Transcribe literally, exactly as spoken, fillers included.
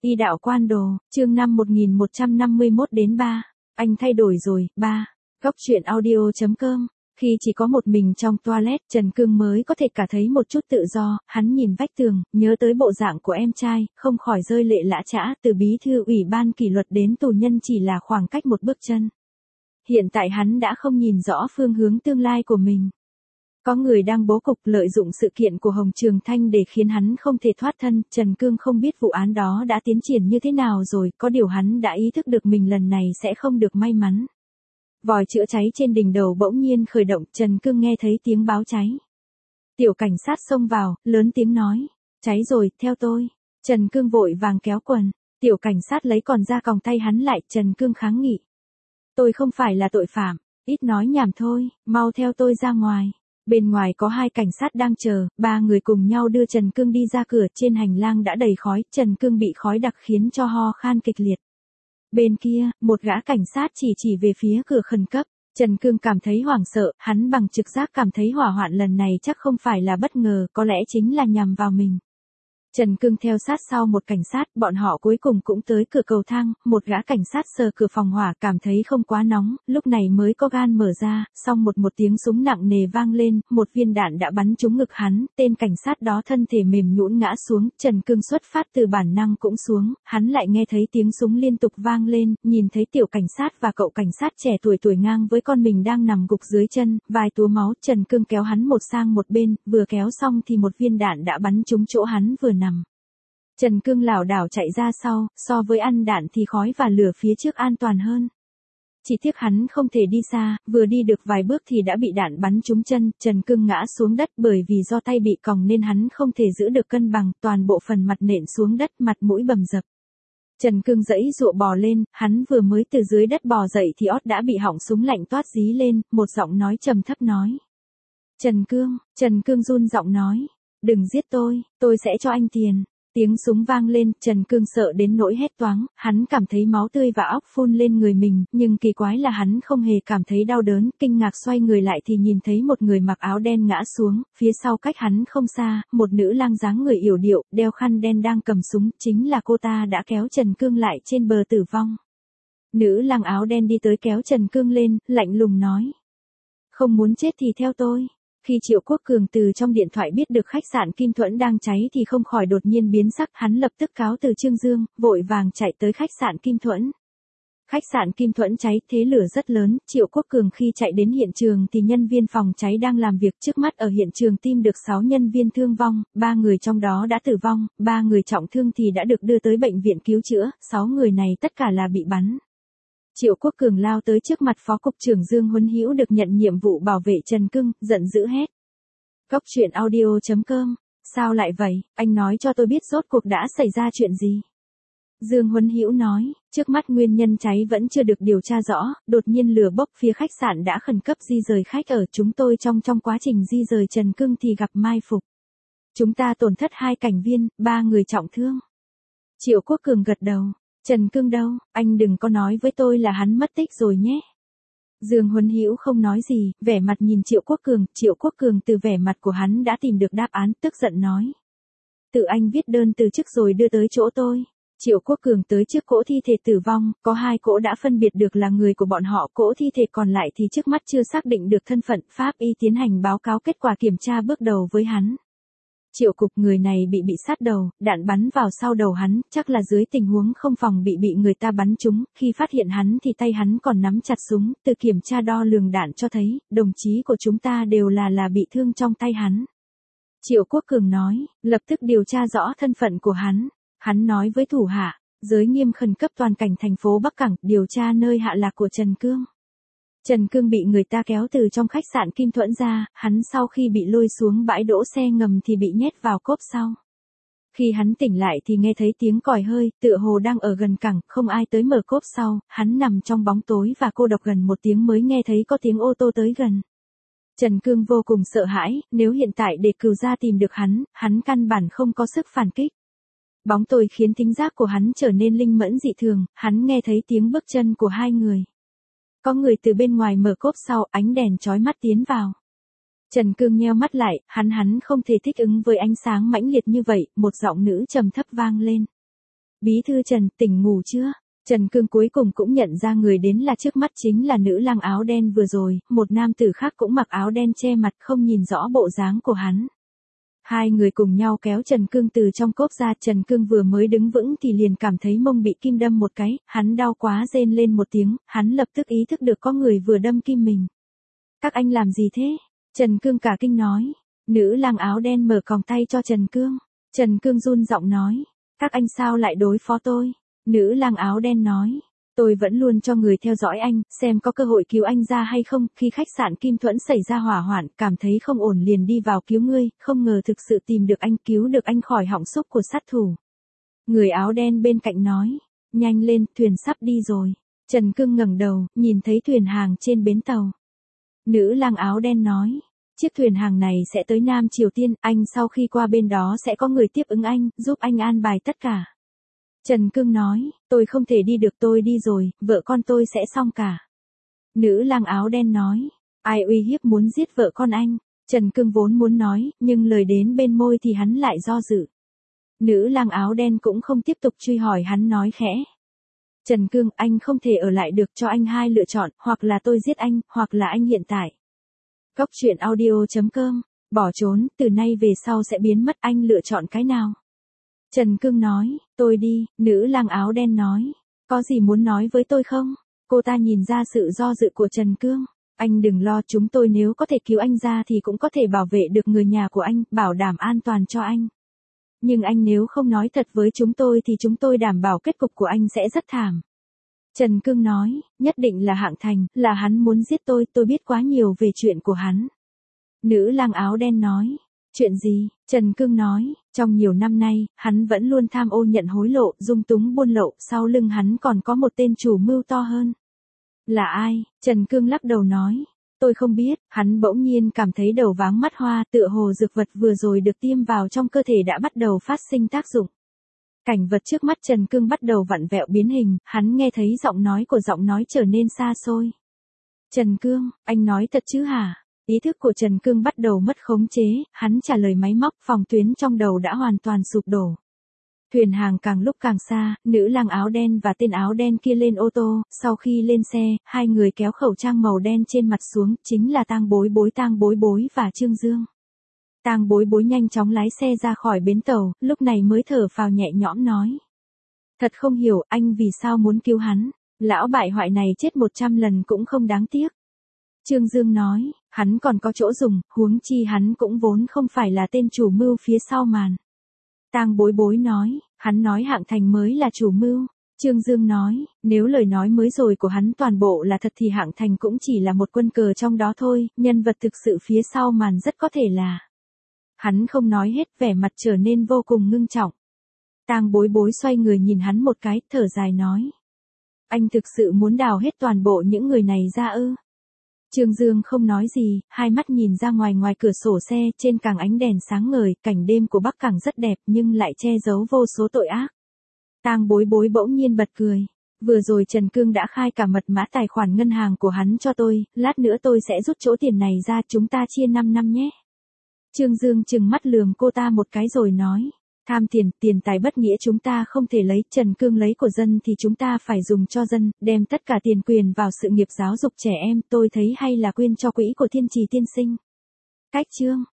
Y đạo quan đồ, chương năm một nghìn một trăm năm mươi mốt đến ba. Anh thay đổi rồi, ba. Góc truyện audio.com. Khi chỉ có một mình trong toilet, Trần Cương mới có thể cả thấy một chút tự do, hắn nhìn vách tường, nhớ tới bộ dạng của em trai, không khỏi rơi lệ lã chã, từ bí thư ủy ban kỷ luật đến tù nhân chỉ là khoảng cách một bước chân. Hiện tại hắn đã không nhìn rõ phương hướng tương lai của mình. Có người đang bố cục lợi dụng sự kiện của Hồng Trường Thanh để khiến hắn không thể thoát thân, Trần Cương không biết vụ án đó đã tiến triển như thế nào rồi, có điều hắn đã ý thức được mình lần này sẽ không được may mắn. Vòi chữa cháy trên đỉnh đầu bỗng nhiên khởi động, Trần Cương nghe thấy tiếng báo cháy. Tiểu cảnh sát xông vào, lớn tiếng nói, cháy rồi, theo tôi. Trần Cương vội vàng kéo quần, tiểu cảnh sát lấy còn ra còng tay hắn lại, Trần Cương kháng nghị. Tôi không phải là tội phạm, ít nói nhảm thôi, mau theo tôi ra ngoài. Bên ngoài có hai cảnh sát đang chờ, ba người cùng nhau đưa Trần Cương đi ra cửa, trên hành lang đã đầy khói, Trần Cương bị khói đặc khiến cho ho khan kịch liệt. Bên kia, một gã cảnh sát chỉ chỉ về phía cửa khẩn cấp, Trần Cương cảm thấy hoảng sợ, hắn bằng trực giác cảm thấy hỏa hoạn lần này chắc không phải là bất ngờ, có lẽ chính là nhằm vào mình. Trần Cương theo sát sau một cảnh sát, bọn họ cuối cùng cũng tới cửa cầu thang, một gã cảnh sát sờ cửa phòng hỏa cảm thấy không quá nóng, lúc này mới có gan mở ra, xong một một tiếng súng nặng nề vang lên, một viên đạn đã bắn trúng ngực hắn, tên cảnh sát đó thân thể mềm nhũn ngã xuống, Trần Cương xuất phát từ bản năng cũng xuống, hắn lại nghe thấy tiếng súng liên tục vang lên, nhìn thấy tiểu cảnh sát và cậu cảnh sát trẻ tuổi tuổi ngang với con mình đang nằm gục dưới chân, vài túa máu, Trần Cương kéo hắn một sang một bên, vừa kéo xong thì một viên đạn đã bắn trúng chỗ hắn vừa nằm. Trần Cương lảo đảo chạy ra sau, so với ăn đạn thì khói và lửa phía trước an toàn hơn. Chỉ tiếc hắn không thể đi xa, vừa đi được vài bước thì đã bị đạn bắn trúng chân, Trần Cương ngã xuống đất bởi vì do tay bị còng nên hắn không thể giữ được cân bằng, toàn bộ phần mặt nện xuống đất, mặt mũi bầm dập. Trần Cương giãy giụa bò lên, hắn vừa mới từ dưới đất bò dậy thì ót đã bị họng súng lạnh toát dí lên, một giọng nói trầm thấp nói. Trần Cương, Trần Cương run giọng nói, đừng giết tôi, tôi sẽ cho anh tiền. Tiếng súng vang lên, Trần Cương sợ đến nỗi hét toáng, hắn cảm thấy máu tươi và óc phun lên người mình, nhưng kỳ quái là hắn không hề cảm thấy đau đớn, kinh ngạc xoay người lại thì nhìn thấy một người mặc áo đen ngã xuống, phía sau cách hắn không xa, một nữ lang dáng người yểu điệu, đeo khăn đen đang cầm súng, chính là cô ta đã kéo Trần Cương lại trên bờ tử vong. Nữ lang áo đen đi tới kéo Trần Cương lên, lạnh lùng nói. Không muốn chết thì theo tôi. Khi Triệu Quốc Cường từ trong điện thoại biết được khách sạn Kim Thuẫn đang cháy thì không khỏi đột nhiên biến sắc, hắn lập tức cáo từ Trương Dương, vội vàng chạy tới khách sạn Kim Thuẫn. Khách sạn Kim Thuẫn cháy, thế lửa rất lớn, Triệu Quốc Cường khi chạy đến hiện trường thì nhân viên phòng cháy đang làm việc, trước mắt ở hiện trường tìm được sáu nhân viên thương vong, ba người trong đó đã tử vong, ba người trọng thương thì đã được đưa tới bệnh viện cứu chữa, sáu người này tất cả là bị bắn. Triệu Quốc Cường lao tới trước mặt Phó Cục trưởng Dương Huấn Hữu được nhận nhiệm vụ bảo vệ Trần Cương, giận dữ hét. Góc truyện audio.com, sao lại vậy, anh nói cho tôi biết rốt cuộc đã xảy ra chuyện gì. Dương Huấn Hữu nói, trước mắt nguyên nhân cháy vẫn chưa được điều tra rõ, đột nhiên lửa bốc phía khách sạn đã khẩn cấp di rời khách ở chúng tôi trong trong quá trình di rời Trần Cương thì gặp mai phục. Chúng ta tổn thất hai cảnh viên, ba người trọng thương. Triệu Quốc Cường gật đầu. Trần Cương đâu, anh đừng có nói với tôi là hắn mất tích rồi nhé. Dương Huấn Hữu không nói gì, vẻ mặt nhìn Triệu Quốc Cường, Triệu Quốc Cường từ vẻ mặt của hắn đã tìm được đáp án, tức giận nói. Tự anh viết đơn từ chức rồi đưa tới chỗ tôi. Triệu Quốc Cường tới trước cỗ thi thể tử vong, có hai cỗ đã phân biệt được là người của bọn họ, cỗ thi thể còn lại thì trước mắt chưa xác định được thân phận, pháp y tiến hành báo cáo kết quả kiểm tra bước đầu với hắn. Triệu Cục, người này bị bị sát đầu, đạn bắn vào sau đầu hắn, chắc là dưới tình huống không phòng bị bị người ta bắn trúng, khi phát hiện hắn thì tay hắn còn nắm chặt súng, từ kiểm tra đo lường đạn cho thấy, đồng chí của chúng ta đều là là bị thương trong tay hắn. Triệu Quốc Cường nói, lập tức điều tra rõ thân phận của hắn, hắn nói với thủ hạ, giới nghiêm khẩn cấp toàn cảnh thành phố Bắc Cảng, điều tra nơi hạ lạc của Trần Cương. Trần Cương bị người ta kéo từ trong khách sạn Kim Thuẫn ra, hắn sau khi bị lôi xuống bãi đỗ xe ngầm thì bị nhét vào cốp sau. Khi hắn tỉnh lại thì nghe thấy tiếng còi hơi, tựa hồ đang ở gần cảng, không ai tới mở cốp sau, hắn nằm trong bóng tối và cô độc gần một tiếng mới nghe thấy có tiếng ô tô tới gần. Trần Cương vô cùng sợ hãi, nếu hiện tại để cừu gia tìm được hắn, hắn căn bản không có sức phản kích. Bóng tối khiến thính giác của hắn trở nên linh mẫn dị thường, hắn nghe thấy tiếng bước chân của hai người. Có người từ bên ngoài mở cốp sau, ánh đèn chói mắt tiến vào. Trần Cương nheo mắt lại, hắn hắn không thể thích ứng với ánh sáng mãnh liệt như vậy, một giọng nữ trầm thấp vang lên. Bí thư Trần, tỉnh ngủ chưa? Trần Cương cuối cùng cũng nhận ra người đến là trước mắt chính là nữ lang áo đen vừa rồi, một nam tử khác cũng mặc áo đen che mặt không nhìn rõ bộ dáng của hắn. Hai người cùng nhau kéo Trần Cương từ trong cốp ra, Trần Cương vừa mới đứng vững thì liền cảm thấy mông bị kim đâm một cái, hắn đau quá rên lên một tiếng, hắn lập tức ý thức được có người vừa đâm kim mình. Các anh làm gì thế? Trần Cương cả kinh nói. Nữ lang áo đen mở còng tay cho Trần Cương. Trần Cương run giọng nói. Các anh sao lại đối phó tôi? Nữ lang áo đen nói. Tôi vẫn luôn cho người theo dõi anh, xem có cơ hội cứu anh ra hay không, khi khách sạn Kim Thuẫn xảy ra hỏa hoạn, cảm thấy không ổn liền đi vào cứu ngươi, không ngờ thực sự tìm được anh, cứu được anh khỏi họng súc của sát thủ. Người áo đen bên cạnh nói. Nhanh lên, thuyền sắp đi rồi. Trần Cương ngẩng đầu, nhìn thấy thuyền hàng trên bến tàu. Nữ lang áo đen nói. Chiếc thuyền hàng này sẽ tới Nam Triều Tiên, anh sau khi qua bên đó sẽ có người tiếp ứng anh, giúp anh an bài tất cả. Trần Cương nói, tôi không thể đi được, tôi đi rồi, vợ con tôi sẽ xong cả. Nữ lang áo đen nói, ai uy hiếp muốn giết vợ con anh? Trần Cương vốn muốn nói, nhưng lời đến bên môi thì hắn lại do dự. Nữ lang áo đen cũng không tiếp tục truy hỏi, hắn nói khẽ. Trần Cương, anh không thể ở lại được, cho anh hai lựa chọn, hoặc là tôi giết anh, hoặc là anh hiện tại. Góc truyện audio chấm com, bỏ trốn, từ nay về sau sẽ biến mất, anh lựa chọn cái nào? Trần Cương nói, tôi đi, nữ lang áo đen nói, có gì muốn nói với tôi không? Cô ta nhìn ra sự do dự của Trần Cương, anh đừng lo, chúng tôi nếu có thể cứu anh ra thì cũng có thể bảo vệ được người nhà của anh, bảo đảm an toàn cho anh. Nhưng anh nếu không nói thật với chúng tôi thì chúng tôi đảm bảo kết cục của anh sẽ rất thảm. Trần Cương nói, nhất định là Hạng Thành, là hắn muốn giết tôi, tôi biết quá nhiều về chuyện của hắn. Nữ lang áo đen nói, chuyện gì? Trần Cương nói, trong nhiều năm nay, hắn vẫn luôn tham ô nhận hối lộ, dung túng buôn lậu, sau lưng hắn còn có một tên chủ mưu to hơn. Là ai? Trần Cương lắc đầu nói, tôi không biết, hắn bỗng nhiên cảm thấy đầu váng mắt hoa, tựa hồ dược vật vừa rồi được tiêm vào trong cơ thể đã bắt đầu phát sinh tác dụng. Cảnh vật trước mắt Trần Cương bắt đầu vặn vẹo biến hình, hắn nghe thấy giọng nói của giọng nói trở nên xa xôi. Trần Cương, anh nói thật chứ hả? Ý thức của Trần Cương bắt đầu mất khống chế, hắn trả lời máy móc, phòng tuyến trong đầu đã hoàn toàn sụp đổ. Thuyền hàng càng lúc càng xa, nữ lang áo đen và tên áo đen kia lên ô tô, sau khi lên xe, hai người kéo khẩu trang màu đen trên mặt xuống, chính là Tang Bối Bối, Tang Bối Bối và Trương Dương. Tang Bối Bối nhanh chóng lái xe ra khỏi bến tàu, lúc này mới thở phào nhẹ nhõm nói. Thật không hiểu, anh vì sao muốn cứu hắn, lão bại hoại này chết một trăm lần cũng không đáng tiếc. Trương Dương nói, hắn còn có chỗ dùng, huống chi hắn cũng vốn không phải là tên chủ mưu phía sau màn. Tang Bối Bối nói, hắn nói Hạng Thành mới là chủ mưu. Trương Dương nói, nếu lời nói mới rồi của hắn toàn bộ là thật thì Hạng Thành cũng chỉ là một quân cờ trong đó thôi, nhân vật thực sự phía sau màn rất có thể là. Hắn không nói hết, vẻ mặt trở nên vô cùng ngưng trọng. Tang Bối Bối xoay người nhìn hắn một cái, thở dài nói. Anh thực sự muốn đào hết toàn bộ những người này ra ư? Trương Dương không nói gì, hai mắt nhìn ra ngoài ngoài cửa sổ xe, trên càng ánh đèn sáng ngời, cảnh đêm của Bắc Cảng rất đẹp nhưng lại che giấu vô số tội ác. Tang Bối Bối bỗng nhiên bật cười. Vừa rồi Trần Cương đã khai cả mật mã tài khoản ngân hàng của hắn cho tôi, lát nữa tôi sẽ rút chỗ tiền này ra, chúng ta chia năm năm nhé. Trương Dương trừng mắt lườm cô ta một cái rồi nói. Tham tiền, tiền tài bất nghĩa chúng ta không thể lấy, Trần Cương lấy của dân thì chúng ta phải dùng cho dân, đem tất cả tiền quyền vào sự nghiệp giáo dục trẻ em, tôi thấy hay là quyên cho quỹ của Thiên Trì tiên sinh. Cách chương